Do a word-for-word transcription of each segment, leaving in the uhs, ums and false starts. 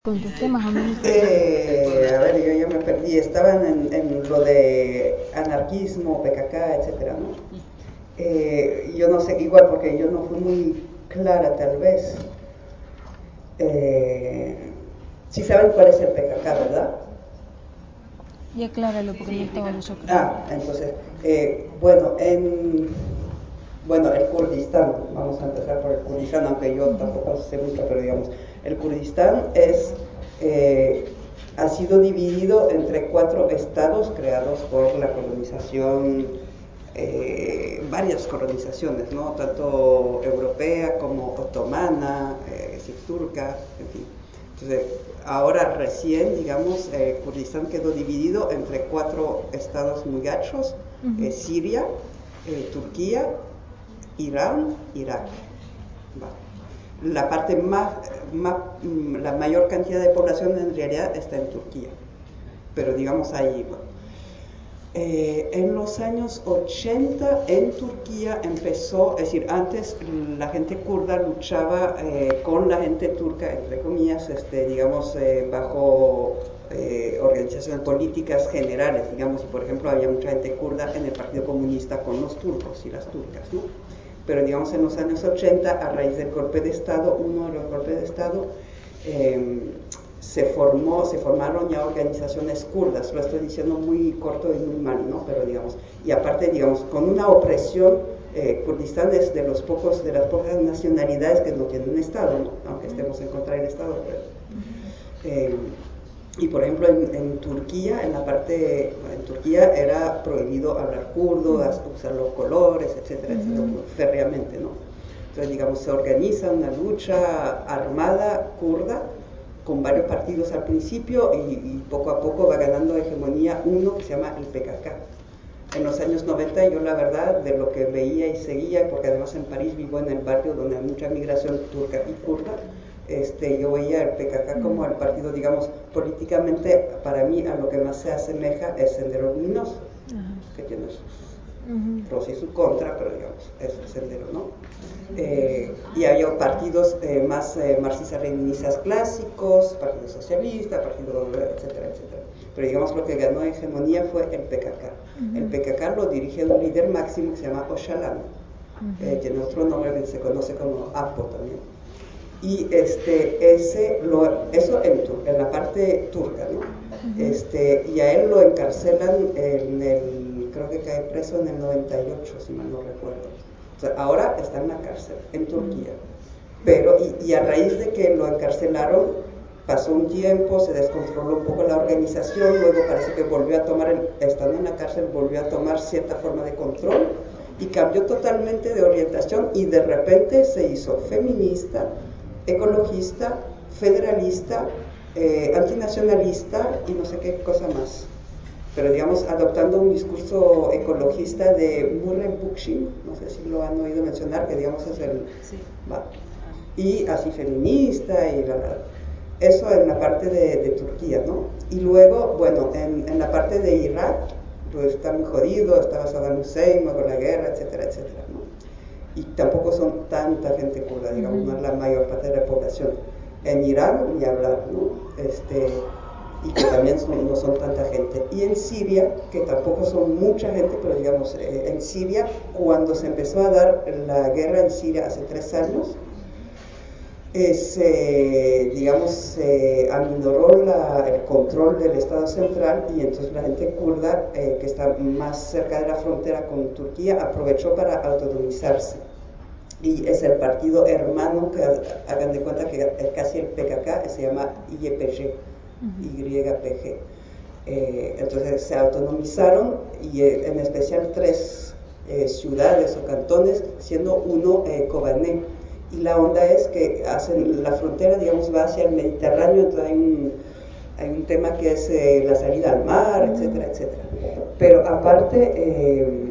Contesté más o menos. Eh, a ver, yo ya me perdí. Estaban en, en lo de anarquismo, P K K, etcétera, ¿no? Eh, yo no sé, igual porque yo no fui muy clara, tal vez. Eh, sí saben cuál es el P K K, ¿verdad? Y acláralo porque no estaba yo creo. Ah, entonces, eh, bueno, en bueno, el Kurdistán, vamos a empezar por el Kurdistán, aunque yo tampoco sé mucho, pero digamos, el Kurdistán es, eh, ha sido dividido entre cuatro estados creados por la colonización, eh, varias colonizaciones, ¿no? Tanto europea como otomana, eh, turca, en fin. Entonces, ahora recién, digamos, eh, Kurdistán quedó dividido entre cuatro estados muy gachos, uh-huh. eh, Siria, eh, Turquía, Irán, Irak. Va. La parte más, más, la mayor cantidad de población en realidad está en Turquía, pero digamos ahí. Bueno. Eh, en los años ochenta en Turquía empezó, es decir, antes la gente kurda luchaba eh, con la gente turca, entre comillas, este, digamos, eh, bajo eh, organizaciones políticas generales, digamos, y por ejemplo había mucha gente kurda en el Partido Comunista con los turcos y las turcas, ¿no? Pero digamos en los años ochenta, a raíz del golpe de Estado, uno de los golpes de Estado, eh, se formó, se formaron ya organizaciones kurdas, lo estoy diciendo muy corto y muy mal, ¿no? Pero digamos, y aparte, digamos, con una opresión, eh, Kurdistán es de los pocos, de las pocas nacionalidades que no tienen un Estado, ¿no? Aunque estemos en contra del Estado, pero, eh, y por ejemplo en, en Turquía, en la parte, en Turquía era prohibido hablar kurdo, usar los colores, etcétera, etcétera, férreamente, ¿no? Entonces, digamos, se organiza una lucha armada kurda, con varios partidos al principio y, y poco a poco va ganando hegemonía uno que se llama el P K K. En los años noventa yo la verdad de lo que veía y seguía, porque además en París vivo en el barrio donde hay mucha migración turca y kurda, este, yo veía el P K K como el partido, digamos, políticamente para mí a lo que más se asemeja es Sendero Luminoso, uh-huh. que tiene sus uh-huh. pros y sus contras, pero digamos, es el Sendero, ¿no? Eh, y había partidos eh, más eh, marxistas-leninistas clásicos, Partido Socialista, Partido, etcétera, etcétera. Pero digamos lo que ganó hegemonía fue el P K K. Uh-huh. El P K K lo dirige un líder máximo que se llama Öcalan, uh-huh. eh, tiene otro nombre que se conoce como Apo también. Y este, ese, lo, eso en, en la parte turca, ¿no? Uh-huh. Este, y a él lo encarcelan en el, creo que cae preso en el noventa y ocho, si mal no recuerdo. O sea, ahora está en la cárcel, en Turquía. Pero, y, y a raíz de que lo encarcelaron, pasó un tiempo, se descontroló un poco la organización, luego parece que volvió a tomar, el, estando en la cárcel, volvió a tomar cierta forma de control y cambió totalmente de orientación y de repente se hizo feminista, ecologista, federalista, eh, antinacionalista y no sé qué cosa más. Pero digamos, adoptando un discurso ecologista de Murray Bookchin, no sé si lo han oído mencionar, que digamos es el... Sí. Va, y así feminista, y la, la, eso en la parte de, de Turquía, ¿no? Y luego, bueno, en, en la parte de Irak, pues está muy jodido, estaba Saddam Hussein, con la guerra, etcétera, etcétera, ¿no? Y tampoco son tanta gente kurda, digamos, no es la mayor parte de la población. En Irán, ni hablar, ¿no? Este... y que también son, no son tanta gente. Y en Siria, que tampoco son mucha gente, pero digamos, eh, en Siria, cuando se empezó a dar la guerra en Siria hace tres años, eh, se, digamos, se aminoró la, el control del Estado central y entonces la gente kurda, eh, que está más cerca de la frontera con Turquía, aprovechó para autonomizarse. Y es el partido hermano, que hagan de cuenta que es casi el P K K, se llama Y P G. Y P G. Eh, entonces se autonomizaron y eh, en especial tres eh, ciudades o cantones, siendo uno eh, Kobané. Y la onda es que hacen la frontera, digamos, va hacia el Mediterráneo, entonces hay un, hay un tema que es eh, la salida al mar, etcétera, etcétera. Pero aparte, eh,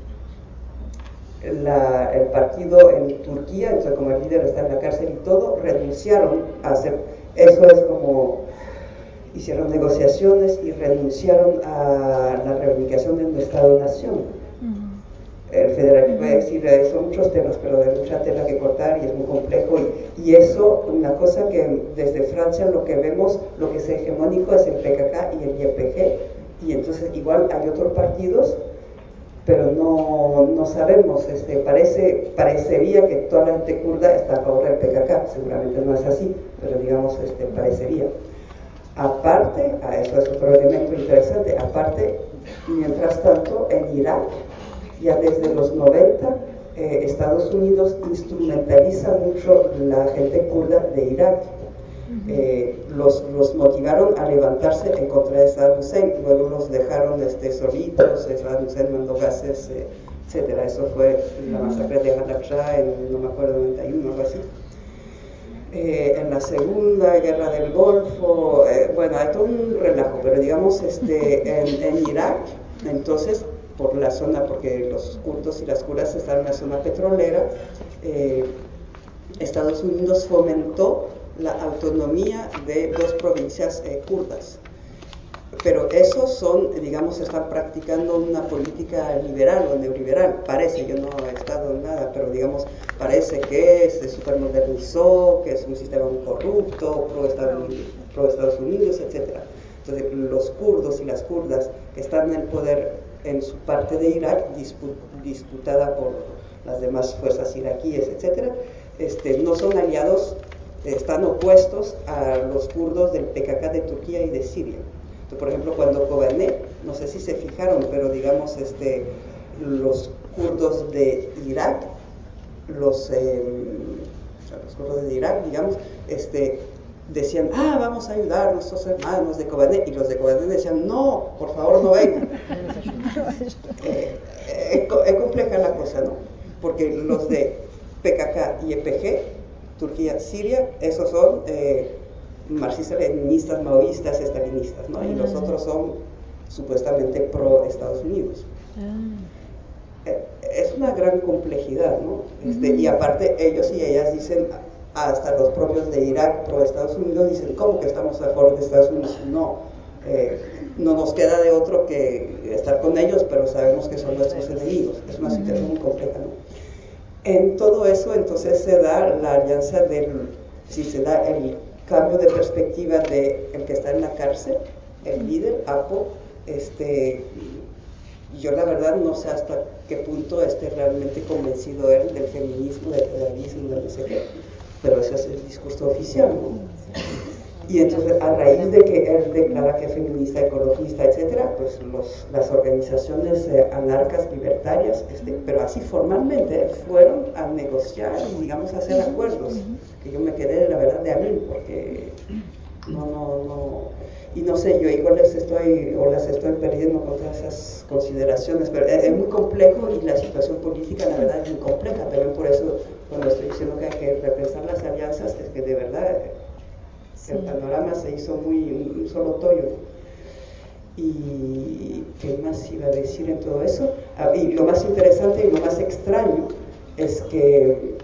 la, el partido en Turquía, entonces como el líder está en la cárcel y todo, renunciaron a hacer, eso es como... hicieron negociaciones y renunciaron a la reivindicación de un Estado-nación. Uh-huh. el federalismo, es decir, eh, son muchos temas, pero de mucha tela que cortar y es muy complejo. Y, y eso, una cosa que desde Francia lo que vemos, lo que es hegemónico es el P K K y el Y P G, y entonces igual hay otros partidos, pero no, no sabemos, este, parece, parecería que toda la gente kurda está a favor del P K K, seguramente no es así, pero digamos, este, parecería. Aparte, a eso es otro elemento interesante, aparte, mientras tanto, en Irak, ya desde los noventa, eh, Estados Unidos instrumentaliza mucho la gente kurda de Irak. Eh, los, los motivaron a levantarse en contra de Saddam Hussein, luego los dejaron este, solitos, Saddam Hussein mandó gases, eh, etcétera. Eso fue la masacre de Halabja en, no me acuerdo, noventa y uno, algo así. Eh, en la Segunda Guerra del Golfo, eh, bueno, hay todo un relajo, pero digamos, este, en, en Irak, entonces, por la zona, porque los kurdos y las kurdas están en la zona petrolera, eh, Estados Unidos fomentó la autonomía de dos provincias eh, kurdas. Pero esos son, digamos, están practicando una política liberal o neoliberal, parece, yo no he estado en nada, pero digamos, parece que se supermodernizó, que es un sistema muy corrupto, pro Estados Unidos, pro Estados Unidos, etcétera. Entonces, los kurdos y las kurdas que están en el poder en su parte de Irak, disputada por las demás fuerzas iraquíes, etcétera, este, no son aliados, están opuestos a los kurdos del P K K de Turquía y de Siria. Entonces, por ejemplo, cuando Kobane, no sé si se fijaron, pero digamos, este, los kurdos de Irak, los, eh, los kurdos de Irak, digamos, este, decían, ah, vamos a ayudar a nuestros hermanos de Kobane, y los de Kobane decían, no, por favor no vengan. eh, eh, es compleja la cosa, ¿no? Porque los de P K K y Y P G, Turquía, Siria, esos son eh, marxistas, leninistas, maoístas, estalinistas, ¿no? Y los otros son supuestamente pro Estados Unidos. Eh, es una gran complejidad, ¿no? Este, y aparte ellos y ellas dicen, hasta los propios de Irak pro Estados Unidos dicen, ¿cómo que estamos a favor de Estados Unidos? No, eh, no nos queda de otro que estar con ellos, pero sabemos que son nuestros enemigos. Es una situación muy compleja, ¿no? En todo eso, entonces, se da la alianza del, si se da el cambio de perspectiva de el que está en la cárcel, el líder, Apo, este, yo la verdad no sé hasta qué punto esté realmente convencido él del feminismo, del federalismo, de no sé qué, pero ese es el discurso oficial, ¿no? Y entonces, a raíz de que él declara que es feminista, ecologista, etcétera, pues los, las organizaciones eh, anarcas, libertarias, este, pero así formalmente, fueron a negociar y, digamos, a hacer acuerdos, que yo me quedé, la verdad, de abril, porque no, no, no, y no sé, yo igual les estoy, o las estoy perdiendo con todas esas consideraciones, pero es, es muy complejo y la situación política, la verdad, es muy compleja, también por eso, cuando estoy diciendo que hay que repensar las alianzas, es que de verdad el panorama se hizo muy un, un solo tollo. Y ¿qué más iba a decir en todo eso? Ah, y lo más interesante y lo más extraño es que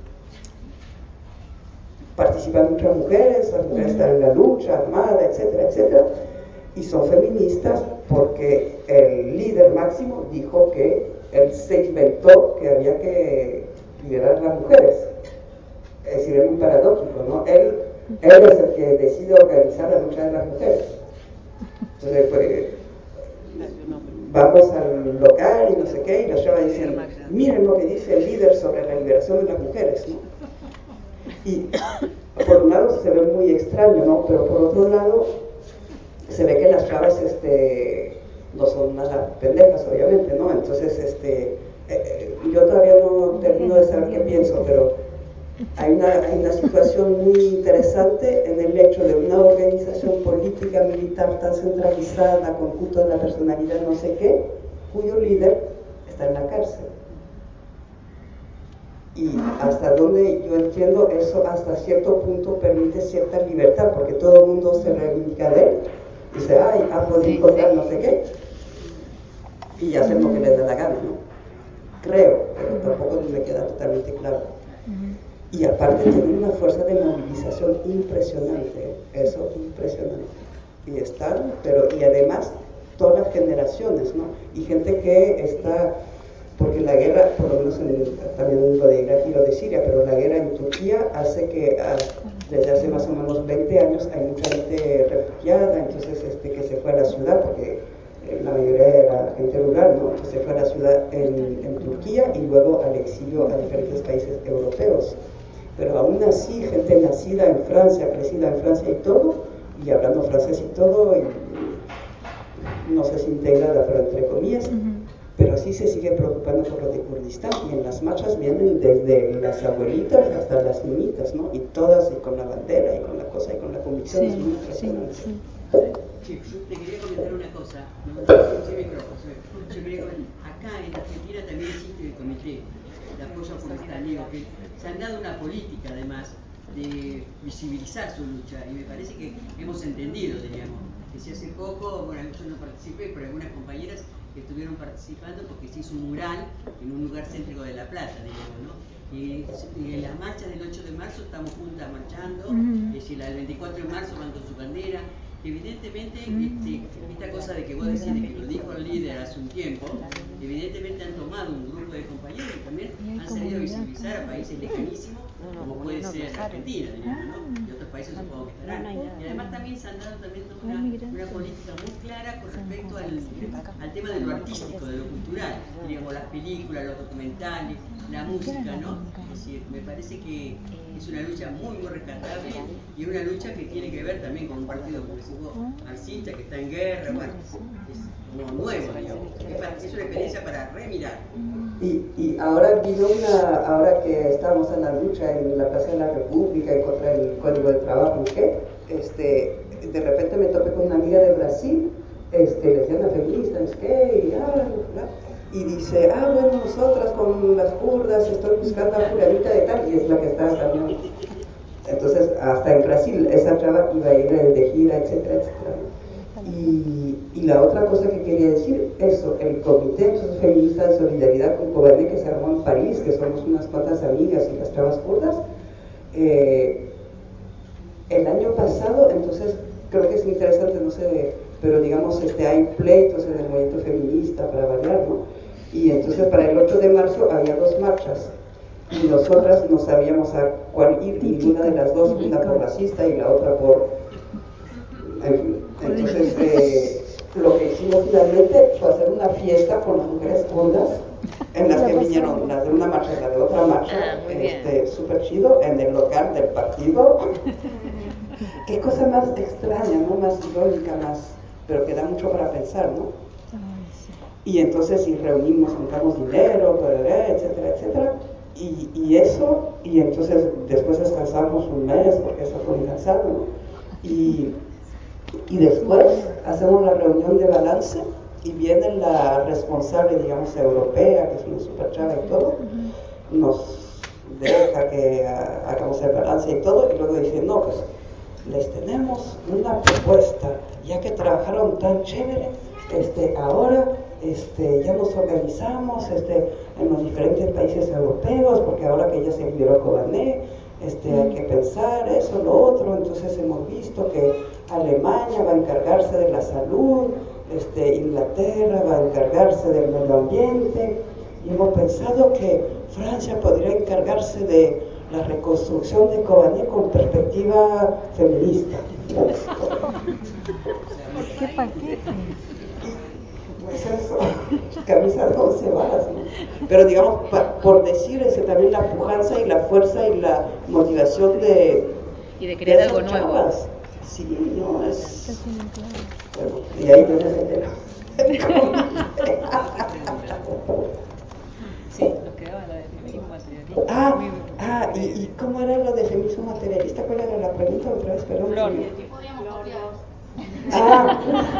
participan muchas mujeres, las mujeres están en la lucha armada, etcétera, etcétera, y son feministas porque el líder máximo dijo que él se inventó que había que liberar a las mujeres. Es decir, es muy paradójico, ¿no? Él Él es el que decide organizar la lucha de las mujeres. Entonces, pues, vamos al local y no sé qué, y los lleva a decir, miren lo que dice el líder sobre la liberación de las mujeres, ¿no? Y por un lado se ve muy extraño, ¿no? Pero por otro lado se ve que las chavas este, no son nada pendejas, obviamente, ¿no? Entonces, este, eh, yo todavía no termino de saber qué pienso, pero Hay una, hay una situación muy interesante en el hecho de una organización política militar tan centralizada, con culto de la personalidad no sé qué, cuyo líder está en la cárcel. Y hasta donde yo entiendo, eso hasta cierto punto permite cierta libertad, porque todo el mundo se reivindica de él, dice, ay, ha podido contar no sé qué, y hacen lo que les da la gana, ¿no? Creo, pero tampoco me queda totalmente claro. Y aparte tienen una fuerza de movilización impresionante, eso impresionante. Y están, pero y además todas las generaciones, ¿no? Y gente que está porque la guerra, por lo menos en, también lo de Irak y lo de Siria, pero la guerra en Turquía hace que a, desde hace más o menos veinte años hay mucha gente refugiada, entonces este, que se fue a la ciudad, porque eh, la mayoría era gente rural, ¿no? Que se fue a la ciudad en, en Turquía y luego al exilio a diferentes países europeos. Pero aún así, gente nacida en Francia, crecida en Francia y todo, y hablando francés y todo, y no sé si integrada, pero entre comillas, uh-huh. Pero sí se sigue preocupando por lo de Kurdistán, y en las marchas vienen desde las abuelitas hasta las niñitas, ¿no? Y todas, y con la bandera, y con la cosa, y con la convicción. Sí, es muy impresionante. sí, sí. Sí, yo te quería comentar una cosa, no sé micrófono, yo quería comentar, acá en Argentina también existe el comité de apoyo a Kurdistán, digo que se han dado una política además de visibilizar su lucha, y me parece que hemos entendido, diríamos, que si hace poco, bueno, yo no participé, pero algunas compañeras que estuvieron participando porque se hizo un mural en un lugar céntrico de La Plata, digamos, ¿no? Y, y en las marchas del ocho de marzo estamos juntas marchando, uh-huh. Es decir, la del veinticuatro de marzo van con su bandera. Evidentemente, este, esta cosa de que vos decís, de que lo dijo el líder hace un tiempo, evidentemente han tomado un grupo de compañeros y también han salido a visibilizar a países lejanísimos, como puede ser Argentina, digamos, ¿no? Y otros países supongo que estarán. Y además también se han dado también una, una política muy clara con respecto al, al tema de lo artístico, de lo cultural, digamos, las películas, los documentales, la música, ¿no? Es decir, me parece que es una lucha muy, muy rescatable y una lucha que tiene que ver también con un partido como decís vos, marxista, que está en guerra, bueno, es como nuevo, digamos. Es una experiencia para remirar. Y, y ahora vino una, ahora que estamos en la lucha en la Plaza de la República y contra el Código de Trabajo, ¿qué? Este, de repente me topé con una amiga de Brasil, este, le decía una feminista, es que, y, ah, y dice, ah, bueno, nosotras con las kurdas estoy buscando a fulanita de tal, y es la que está también. Entonces, hasta en Brasil, esa chava iba a ir de gira, etcétera, etcétera. Y, y la otra cosa que quería decir, eso, el Comité entonces, Feminista de Solidaridad con Cobarde que se armó en París, que somos unas cuantas amigas y las chavas kurdas, eh, el año pasado, entonces, creo que es interesante, no sé, pero digamos, este, hay pleitos en el movimiento feminista para variar, ¿no? Y entonces para el ocho de marzo había dos marchas, y nosotras no sabíamos a cuál ir, ninguna de las dos, una por racista y la otra por... En fin, entonces eh, lo que hicimos finalmente fue hacer una fiesta con las mujeres kurdas, en las que vinieron las de una marcha y la de otra marcha, ah, este, súper chido, en el local del partido. Qué cosa más extraña, ¿no? Más irónica, más, pero que da mucho para pensar, ¿no? Y entonces y reunimos, juntamos dinero, etcétera, etcétera, y, y eso, y entonces después descansamos un mes, porque eso fue muy cansado, ¿no? Y, y después hacemos la reunión de balance, y viene la responsable, digamos, europea, que es una super chava y todo, nos deja que uh, hagamos el balance y todo, y luego dice, no, pues, les tenemos una propuesta, ya que trabajaron tan chévere, este, ahora este, ya nos organizamos este, en los diferentes países europeos, porque ahora que ya se liberó Kobane, este, hay que pensar eso, lo otro, entonces hemos visto que Alemania va a encargarse de la salud, este, Inglaterra va a encargarse del medio ambiente, y hemos pensado que Francia podría encargarse de la reconstrucción de Kobane con perspectiva feminista. ¿Qué paquete? Pues eso, camisa de once varas, ¿no? Pero digamos, pa, por decir ese, también la pujanza y la fuerza y la motivación de... Y de crear algo nuevo. Chavas. Sí, no, es... Bueno, y ahí no se entera. Sí, nos quedaba la de feminismo materialista. Ah, ah y, y ¿cómo era lo de feminismo materialista? ¿Cuál era la pregunta otra vez? Perdón. Flor. Ah.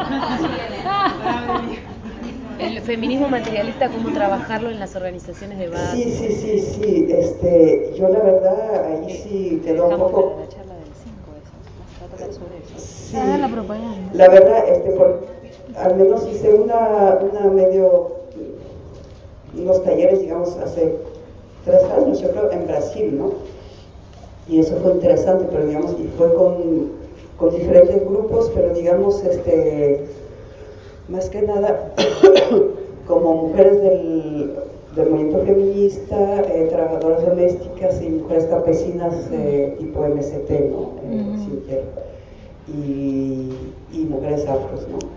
El feminismo materialista, ¿cómo trabajarlo en las organizaciones de base? Sí, sí, sí, sí. Este, yo la verdad ahí sí quedó un poco... La charla del cinco, eso. Va a tratar sobre eso. Sí, ah, la propaganda. La verdad, este, por, al menos hice una, una medio, unos talleres, digamos, hace tres años, yo creo, en Brasil, ¿no? Y eso fue interesante, pero digamos, y fue con, con diferentes grupos, pero digamos, este, más que nada, como mujeres del, del movimiento feminista, eh, trabajadoras domésticas y mujeres campesinas eh, tipo M S T, ¿no? Eh, Ujú. sin tierra. Y, y mujeres afros, ¿no?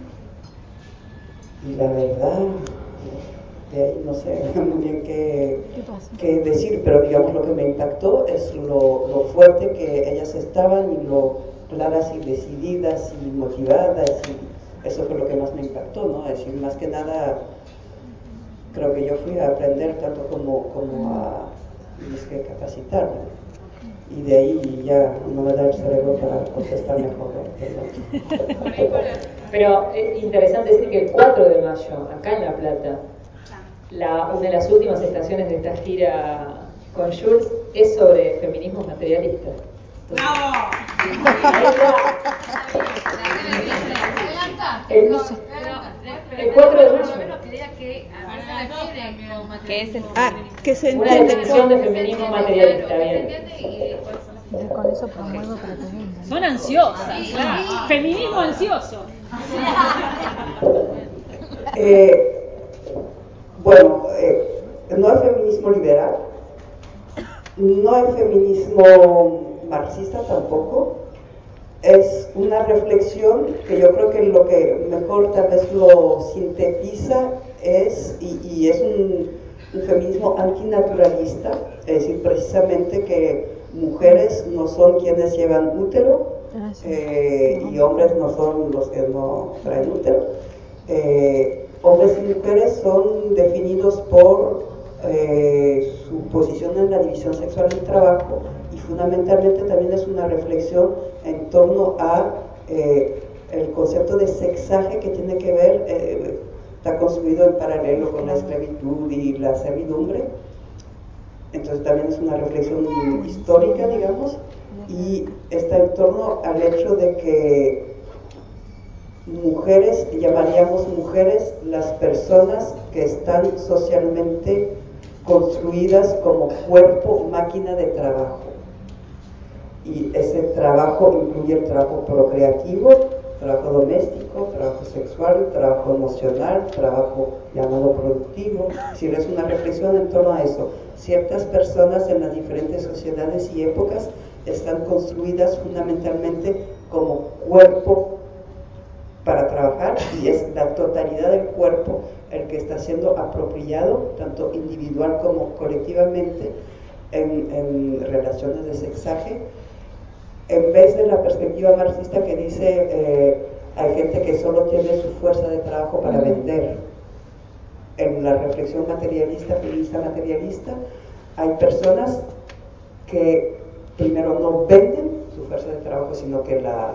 Y la verdad, de ahí no sé muy bien qué, ¿Qué pasa? qué decir, pero digamos lo que me impactó es lo, lo fuerte que ellas estaban y lo claras y decididas y motivadas, y eso fue lo que más me impactó, ¿no? Es decir, más que nada, creo que yo fui a aprender tanto como, como a es que capacitarme. Y de ahí ya no me da el cerebro para contestar mejor, ¿no? Pero es interesante decir que el cuatro de mayo, acá en La Plata, la, una de las últimas estaciones de esta gira con Jules es sobre feminismo materialista. El, el cuatro de mayo. ¿Qué es el Ah, que se Una entiende definición de cuál- feminismo materialista, bien. Ya con eso promuevo para que vengan. Son ansiosas, claro. Feminismo ansioso. Eh, bueno, eh, no es feminismo liberal, no es feminismo marxista tampoco, es una reflexión que yo creo que lo que mejor tal vez lo sintetiza es, y, y es un, un feminismo antinaturalista, es decir, precisamente que mujeres no son quienes llevan útero, Ah, sí. eh, y hombres no son los que no traen útero. Eh, hombres y mujeres son definidos por eh, su posición en la división sexual del trabajo, y fundamentalmente también es una reflexión en torno a eh, el concepto de sexaje que tiene que ver, eh, está construido en paralelo con la esclavitud y la servidumbre. Entonces también es una reflexión histórica, digamos, y está en torno al hecho de que mujeres, llamaríamos mujeres las personas que están socialmente construidas como cuerpo, máquina de trabajo. Y ese trabajo incluye el trabajo procreativo, trabajo doméstico, trabajo sexual, trabajo emocional, trabajo llamado productivo. Es decir, es una reflexión en torno a eso. Ciertas personas en las diferentes sociedades y épocas están construidas fundamentalmente como cuerpo para trabajar, y es la totalidad del cuerpo el que está siendo apropiado, tanto individual como colectivamente, en, en relaciones de sexaje, en vez de la perspectiva marxista que dice eh, hay gente que solo tiene su fuerza de trabajo para vender. En la reflexión materialista, feminista materialista, hay personas que primero no venden su fuerza de trabajo, sino que la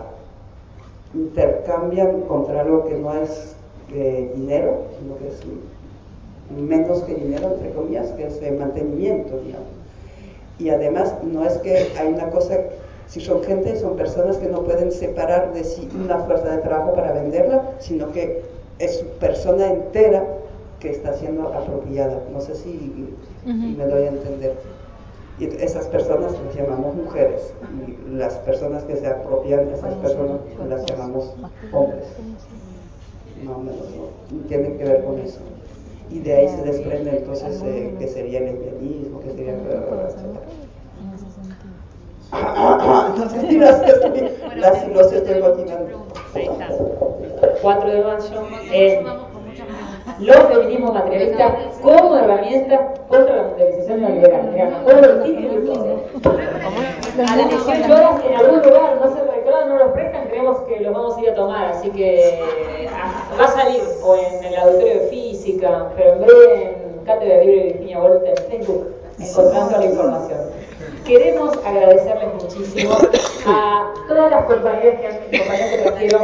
intercambian contra algo que no es eh, dinero, sino que es menos que dinero, entre comillas, que es eh, mantenimiento, digamos. Y además no es que hay una cosa, si son gente, son personas que no pueden separar de sí una fuerza de trabajo para venderla, sino que es su persona entera que está siendo apropiada. No sé si, Uh-huh. si me doy a entender. Y esas personas las llamamos mujeres, y las personas que se apropian de esas personas las llamamos hombres. No, no, no tienen que ver con eso. Y de ahí se desprende entonces eh, que sería el lesbianismo, que sería entonces sí, las, las, los estoy motivando. Ahí está. cuatro de mayo, en los feminismos materialistas como herramienta contra la mundialización neoliberal. Mirá, me acuerdo del título y todo. A las dieciocho horas en algún lugar, no se recuerdan, no los prestan, creemos que los vamos a ir a tomar, así que va a salir o en el auditorio de física, pero en breve en Cátedra Libre de Virginia Woolf en Facebook, encontrando la información. Queremos agradecerles muchísimo a todas las compañeras que han, compañeras que trajeron